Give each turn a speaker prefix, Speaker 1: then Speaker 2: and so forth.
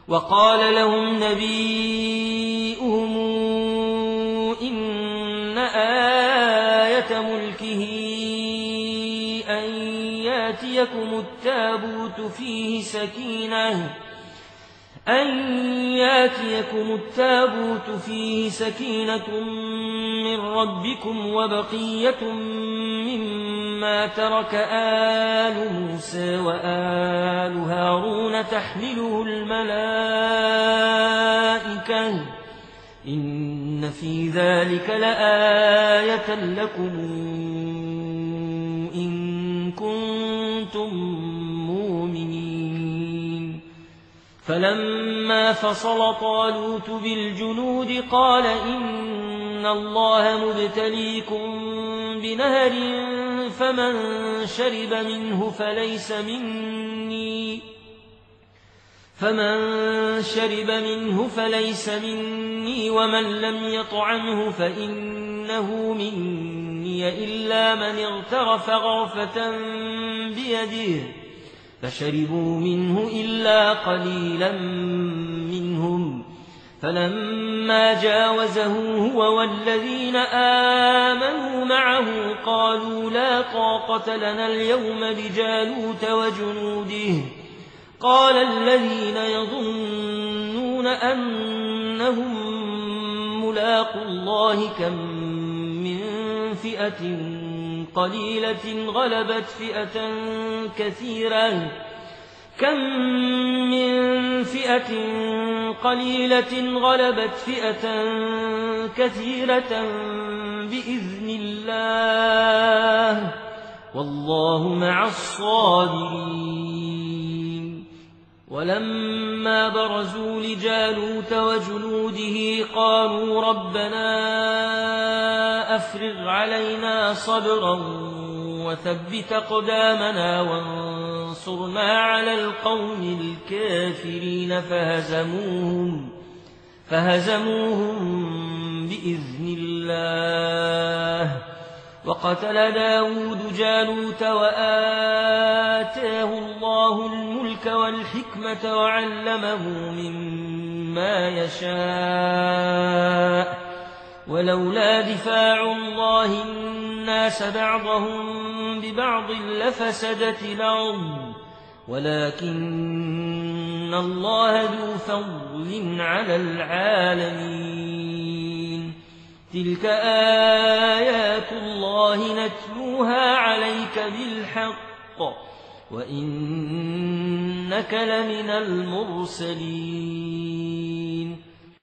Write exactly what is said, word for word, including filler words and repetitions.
Speaker 1: وقال لهم نبيئهم إن آية ملكه أن ياتيكم التابوت فيه سكينة أن ياتيكم التابوت فيه سكينة من ربكم وبقية مما ترك آل موسى وآل هارون تحمله الملائكة إن في ذلك لآية لكم إن كنتم مؤمنين. فلما فصل طالوت بالجنود قال إن الله مبتليكم بنهر فمن شرب منه فليس مني فمن شرب منه فليس مني ومن لم يطعمه فإنه مني إلا من اغترف غرفة بيده فشربوا منه إلا قليلا منهم. فلما جاوزه هو والذين آمنوا معه قالوا لا طاقة لنا اليوم بجالوت وجنوده. قال الذين يظنون أنهم ملاقو الله كم من فئة قليلة غلبت فئة كثيرة كم من فئة قليلة غلبت فئة كثيرة بإذن الله والله مع الصابرين. ولما برزوا لجالوت وجنوده قالوا ربنا أفرغ علينا صبرا وثبت أقدامنا وانصرنا على القوم الكافرين فهزموهم, فهزموهم بإذن الله. وقتل داود جالوت وآتاه الله الملك والحكمة وعلمه مما يشاء ولولا دفاع الله الناس بعضهم ببعض لفسدت الأرض ولكن الله ذو فضل على العالمين. تلك آيات الله نتلوها عليك بالحق وإنك لمن المرسلين.